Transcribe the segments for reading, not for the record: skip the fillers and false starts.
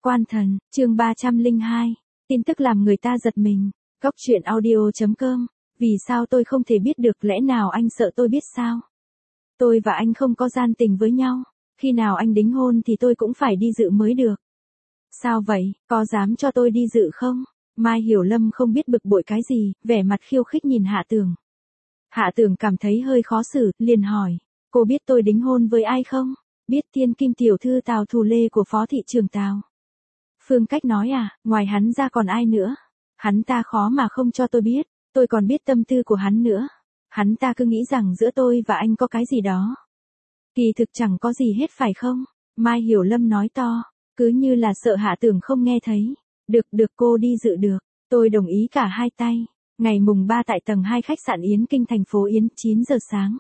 Quan thần, chương 302. Tin tức làm người ta giật mình. Góc truyện audio.com. Vì sao tôi không thể biết được, lẽ nào anh sợ tôi biết sao? Tôi và anh không có gian tình với nhau. Khi nào anh đính hôn thì tôi cũng phải đi dự mới được. Sao vậy, có dám cho tôi đi dự không? Mai Hiểu Lâm không biết bực bội cái gì, vẻ mặt khiêu khích nhìn Hạ Tường. Hạ Tường cảm thấy hơi khó xử, liền hỏi. Cô biết tôi đính hôn với ai không? Biết thiên kim tiểu thư Tào Thù Lê của phó thị trưởng Tào. Phương Cách nói ngoài hắn ra còn ai nữa? Hắn ta khó mà không cho tôi biết, tôi còn biết tâm tư của hắn nữa. Hắn ta cứ nghĩ rằng giữa tôi và anh có cái gì đó. Kỳ thực chẳng có gì hết phải không? Mai Hiểu Lâm nói to, cứ như là sợ Hạ Tường không nghe thấy. Được cô đi dự được, tôi đồng ý cả hai tay. Ngày mùng 3 tại tầng 2 khách sạn Yến Kinh thành phố Yến, 9 giờ sáng.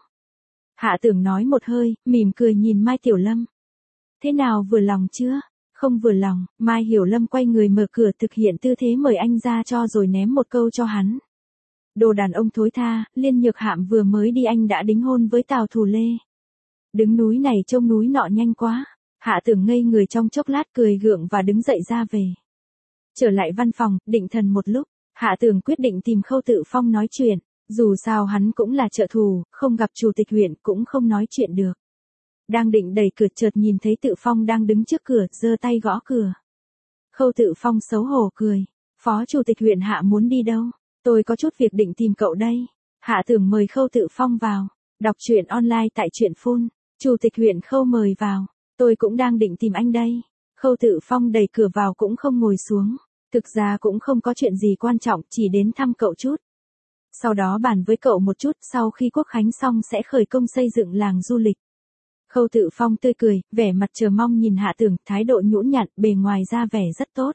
Hạ Tường nói một hơi, mỉm cười nhìn Mai Tiểu Lâm. Thế nào, vừa lòng chưa? Không vừa lòng. Mai Hiểu Lâm quay người mở cửa thực hiện tư thế mời anh ra cho rồi ném một câu cho hắn. Đồ đàn ông thối tha, Liên Nhược Hạm vừa mới đi anh đã đính hôn với Tào Thù Lê. Đứng núi này trông núi nọ nhanh quá. Hạ Tường ngây người trong chốc lát cười gượng và đứng dậy ra về. Trở lại văn phòng, định thần một lúc, Hạ Tường quyết định tìm Khâu Tự Phong nói chuyện. Dù sao hắn cũng là trợ thủ, không gặp chủ tịch huyện cũng không nói chuyện được. Đang định đẩy cửa chợt nhìn thấy Tự Phong đang đứng trước cửa, giơ tay gõ cửa. Khâu Tự Phong xấu hổ cười. Phó chủ tịch huyện Hạ muốn đi đâu? Tôi có chút việc định tìm cậu đây. Hạ Tường mời Khâu Tự Phong vào. Đọc truyện online tại truyện phun. Chủ tịch huyện Khâu mời vào. Tôi cũng đang định tìm anh đây. Khâu Tự Phong đẩy cửa vào cũng không ngồi xuống. Thực ra cũng không có chuyện gì quan trọng, chỉ đến thăm cậu chút. Sau đó bàn với cậu một chút, sau khi quốc khánh xong sẽ khởi công xây dựng làng du lịch. Khâu Tự Phong tươi cười, vẻ mặt chờ mong nhìn Hạ Tường, thái độ nhũn nhặn, bề ngoài ra vẻ rất tốt.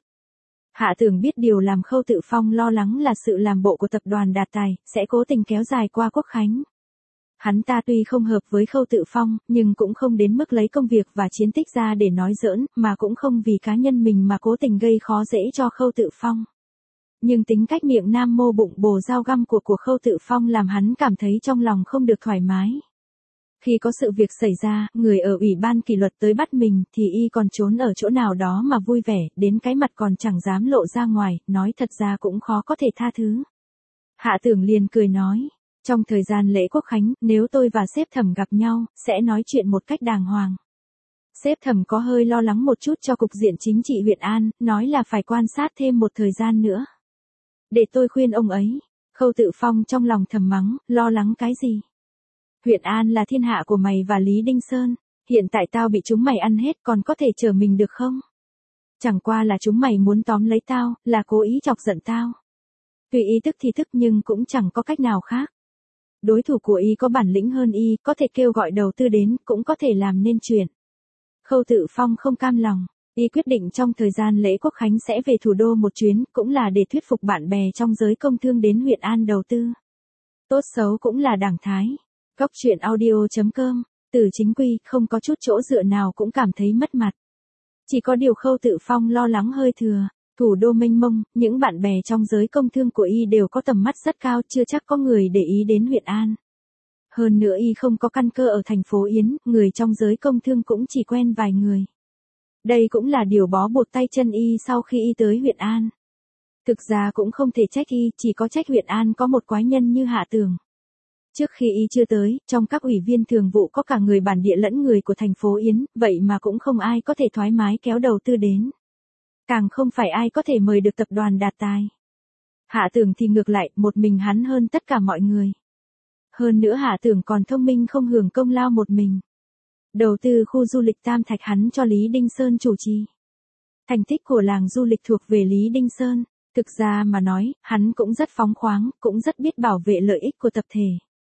Hạ Tường biết điều làm Khâu Tự Phong lo lắng là sự làm bộ của tập đoàn Đạt Tài sẽ cố tình kéo dài qua quốc khánh. Hắn ta tuy không hợp với Khâu Tự Phong, nhưng cũng không đến mức lấy công việc và chiến tích ra để nói giỡn, mà cũng không vì cá nhân mình mà cố tình gây khó dễ cho Khâu Tự Phong. Nhưng tính cách miệng nam mô bụng bồ dao găm của Khâu Tự Phong làm hắn cảm thấy trong lòng không được thoải mái. Khi có sự việc xảy ra, người ở ủy ban kỷ luật tới bắt mình thì y còn trốn ở chỗ nào đó mà vui vẻ, đến cái mặt còn chẳng dám lộ ra ngoài, nói thật ra cũng khó có thể tha thứ. Hạ Tường liền cười nói, trong thời gian lễ quốc khánh, nếu tôi và sếp Thẩm gặp nhau, sẽ nói chuyện một cách đàng hoàng. Sếp Thẩm có hơi lo lắng một chút cho cục diện chính trị huyện An, nói là phải quan sát thêm một thời gian nữa. Để tôi khuyên ông ấy. Khâu Tự Phong trong lòng thầm mắng, lo lắng cái gì? Huyện An là thiên hạ của mày và Lý Đinh Sơn. Hiện tại tao bị chúng mày ăn hết, còn có thể chở mình được không? Chẳng qua là chúng mày muốn tóm lấy tao, là cố ý chọc giận tao. Tuy ý tức thì tức nhưng cũng chẳng có cách nào khác. Đối thủ của y có bản lĩnh hơn y, có thể kêu gọi đầu tư đến, cũng có thể làm nên chuyện. Khâu Tự Phong không cam lòng. Y quyết định trong thời gian lễ quốc khánh sẽ về thủ đô một chuyến, cũng là để thuyết phục bạn bè trong giới công thương đến huyện An đầu tư. Tốt xấu cũng là đảng Thái. Góc truyện audio.com. Từ chính quy, không có chút chỗ dựa nào cũng cảm thấy mất mặt. Chỉ có điều Khâu Tự Phong lo lắng hơi thừa. Thủ đô mênh mông, những bạn bè trong giới công thương của y đều có tầm mắt rất cao, chưa chắc có người để ý đến huyện An. Hơn nữa y không có căn cơ ở thành phố Yến, người trong giới công thương cũng chỉ quen vài người. Đây cũng là điều bó buộc tay chân y sau khi y tới huyện An. Thực ra cũng không thể trách y, chỉ có trách huyện An có một quái nhân như Hạ Tường. Trước khi y chưa tới, trong các ủy viên thường vụ có cả người bản địa lẫn người của thành phố Yến, vậy mà cũng không ai có thể thoải mái kéo đầu tư đến. Càng không phải ai có thể mời được tập đoàn Đạt Tài. Hạ Tường thì ngược lại, một mình hắn hơn tất cả mọi người. Hơn nữa Hạ Tường còn thông minh không hưởng công lao một mình. Đầu tư khu du lịch Tam Thạch hắn cho Lý Đinh Sơn chủ trì. Thành tích của làng du lịch thuộc về Lý Đinh Sơn. Thực ra mà nói, hắn cũng rất phóng khoáng, cũng rất biết bảo vệ lợi ích của tập thể.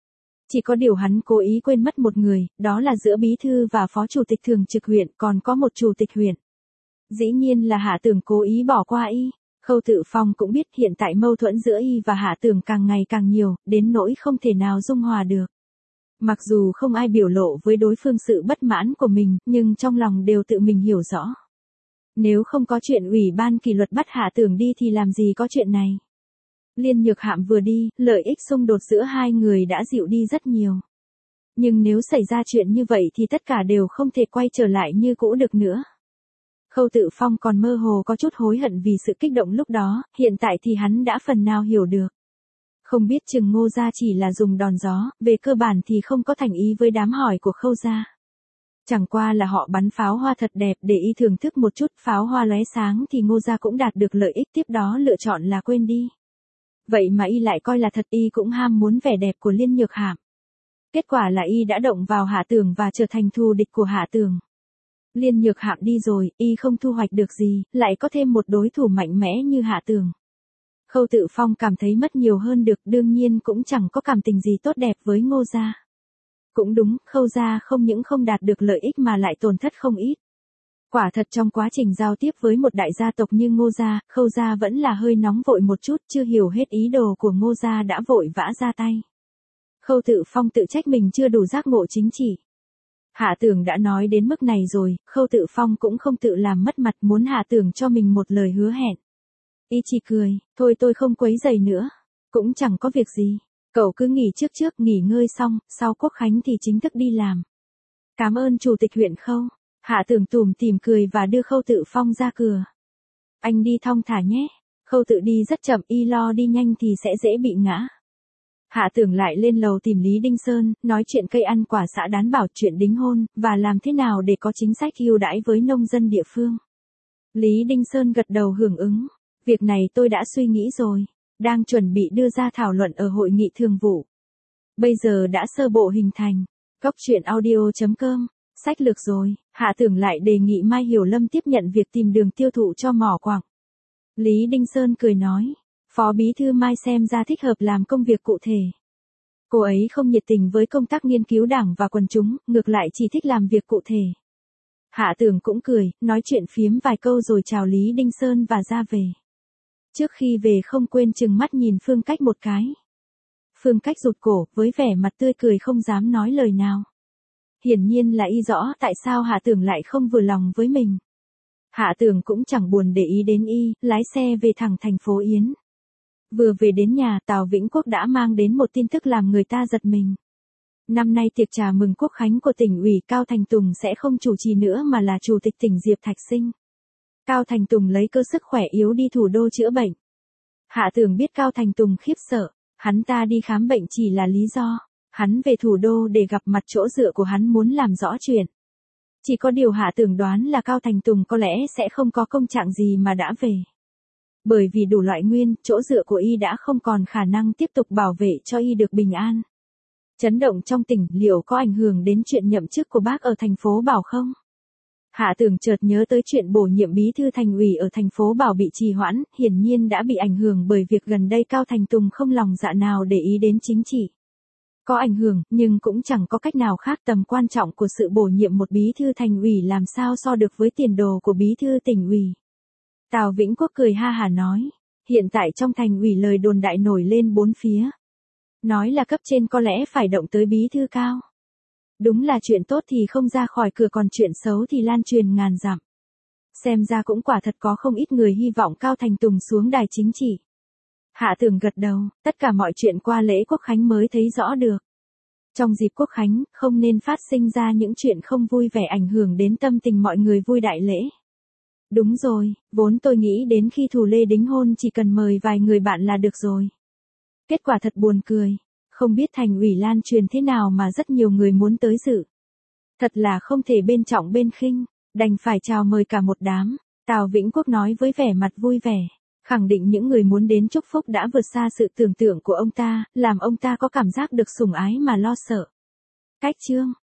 Chỉ có điều hắn cố ý quên mất một người, đó là giữa bí thư và phó chủ tịch thường trực huyện, còn có một chủ tịch huyện. Dĩ nhiên là Hạ Tường cố ý bỏ qua y. Khâu Tự Phong cũng biết hiện tại mâu thuẫn giữa y và Hạ Tường càng ngày càng nhiều, đến nỗi không thể nào dung hòa được. Mặc dù không ai biểu lộ với đối phương sự bất mãn của mình, nhưng trong lòng đều tự mình hiểu rõ. Nếu không có chuyện ủy ban kỷ luật bắt Hạ Tường đi thì làm gì có chuyện này. Liên Nhược Hạm vừa đi, lợi ích xung đột giữa hai người đã dịu đi rất nhiều. Nhưng nếu xảy ra chuyện như vậy thì tất cả đều không thể quay trở lại như cũ được nữa. Khâu Tự Phong còn mơ hồ có chút hối hận vì sự kích động lúc đó, hiện tại thì hắn đã phần nào hiểu được. Không biết chừng Ngô gia chỉ là dùng đòn gió, về cơ bản thì không có thành ý với đám hỏi của Khâu gia. Chẳng qua là họ bắn pháo hoa thật đẹp để y thưởng thức một chút, pháo hoa lóe sáng thì Ngô gia cũng đạt được lợi ích, tiếp đó lựa chọn là quên đi. Vậy mà y lại coi là thật, y cũng ham muốn vẻ đẹp của Liên Nhược Hạm. Kết quả là y đã động vào Hạ Tường và trở thành thù địch của Hạ Tường. Liên Nhược Hạm đi rồi, y không thu hoạch được gì, lại có thêm một đối thủ mạnh mẽ như Hạ Tường. Khâu Tự Phong cảm thấy mất nhiều hơn được, đương nhiên cũng chẳng có cảm tình gì tốt đẹp với Ngô gia. Cũng đúng, Khâu gia không những không đạt được lợi ích mà lại tổn thất không ít. Quả thật trong quá trình giao tiếp với một đại gia tộc như Ngô gia, Khâu gia vẫn là hơi nóng vội một chút, chưa hiểu hết ý đồ của Ngô gia đã vội vã ra tay. Khâu Tự Phong tự trách mình chưa đủ giác ngộ chính trị. Hạ Tường đã nói đến mức này rồi, Khâu Tự Phong cũng không tự làm mất mặt, muốn Hạ Tường cho mình một lời hứa hẹn. Y chỉ cười, thôi tôi không quấy rầy nữa, cũng chẳng có việc gì, cậu cứ nghỉ trước, nghỉ ngơi xong, sau Quốc khánh thì chính thức đi làm. Cảm ơn chủ tịch huyện Khâu. Hạ Tường tủm tỉm cười và đưa Khâu Tự Phong ra cửa. Anh đi thong thả nhé. Khâu Tự đi rất chậm, y lo đi nhanh thì sẽ dễ bị ngã. Hạ Tường lại lên lầu tìm Lý Đinh Sơn, nói chuyện cây ăn quả xã Đán Bảo, chuyện đính hôn, và làm thế nào để có chính sách ưu đãi với nông dân địa phương. Lý Đinh Sơn gật đầu hưởng ứng. Việc này tôi đã suy nghĩ rồi, đang chuẩn bị đưa ra thảo luận ở hội nghị thường vụ. Bây giờ đã sơ bộ hình thành. Góc truyện audio.com. Sách lược rồi, Hạ Tường lại đề nghị Mai Hiểu Lâm tiếp nhận việc tìm đường tiêu thụ cho mỏ quặng. Lý Đinh Sơn cười nói, Phó Bí thư Mai xem ra thích hợp làm công việc cụ thể. Cô ấy không nhiệt tình với công tác nghiên cứu đảng và quần chúng, ngược lại chỉ thích làm việc cụ thể. Hạ Tường cũng cười, nói chuyện phiếm vài câu rồi chào Lý Đinh Sơn và ra về. Trước khi về không quên trừng mắt nhìn Phương Cách một cái. Phương Cách rụt cổ, với vẻ mặt tươi cười không dám nói lời nào. Hiển nhiên là y rõ tại sao Hạ Tường lại không vừa lòng với mình. Hạ Tường cũng chẳng buồn để ý đến y, lái xe về thẳng thành phố Yến. Vừa về đến nhà, Tào Vĩnh Quốc đã mang đến một tin tức làm người ta giật mình. Năm nay tiệc trà mừng Quốc khánh của tỉnh ủy Cao Thành Tùng sẽ không chủ trì nữa mà là Chủ tịch tỉnh Diệp Thạch Sinh. Cao Thành Tùng lấy cơ sức khỏe yếu đi thủ đô chữa bệnh. Hạ Tường biết Cao Thành Tùng khiếp sợ, hắn ta đi khám bệnh chỉ là lý do. Hắn về thủ đô để gặp mặt chỗ dựa của hắn, muốn làm rõ chuyện. Chỉ có điều Hạ Tường đoán là Cao Thành Tùng có lẽ sẽ không có công trạng gì mà đã về. Bởi vì đủ loại nguyên, chỗ dựa của y đã không còn khả năng tiếp tục bảo vệ cho y được bình an. Chấn động trong tỉnh, liệu có ảnh hưởng đến chuyện nhậm chức của bác ở thành phố Bảo không? Hạ Tường chợt nhớ tới chuyện bổ nhiệm bí thư thành ủy ở thành phố Bảo bị trì hoãn, hiển nhiên đã bị ảnh hưởng bởi việc gần đây Cao Thành Tùng không lòng dạ nào để ý đến chính trị. Có ảnh hưởng, nhưng cũng chẳng có cách nào khác, tầm quan trọng của sự bổ nhiệm một bí thư thành ủy làm sao so được với tiền đồ của bí thư tỉnh ủy. Tào Vĩnh Quốc cười ha hả nói, hiện tại trong thành ủy lời đồn đại nổi lên bốn phía. Nói là cấp trên có lẽ phải động tới bí thư Cao. Đúng là chuyện tốt thì không ra khỏi cửa, còn chuyện xấu thì lan truyền ngàn dặm. Xem ra cũng quả thật có không ít người hy vọng Cao Thành Tùng xuống đài chính trị. Hạ Tường gật đầu, tất cả mọi chuyện qua lễ Quốc khánh mới thấy rõ được. Trong dịp Quốc khánh, không nên phát sinh ra những chuyện không vui vẻ ảnh hưởng đến tâm tình mọi người vui đại lễ. Đúng rồi, vốn tôi nghĩ đến khi Thù Lê đính hôn chỉ cần mời vài người bạn là được rồi. Kết quả thật buồn cười, không biết thành ủy lan truyền thế nào mà rất nhiều người muốn tới dự. Thật là không thể bên trọng bên khinh, đành phải chào mời cả một đám. Tào Vĩnh Quốc nói với vẻ mặt vui vẻ, khẳng định những người muốn đến chúc phúc đã vượt xa sự tưởng tượng của ông ta, làm ông ta có cảm giác được sủng ái mà lo sợ. Cách chương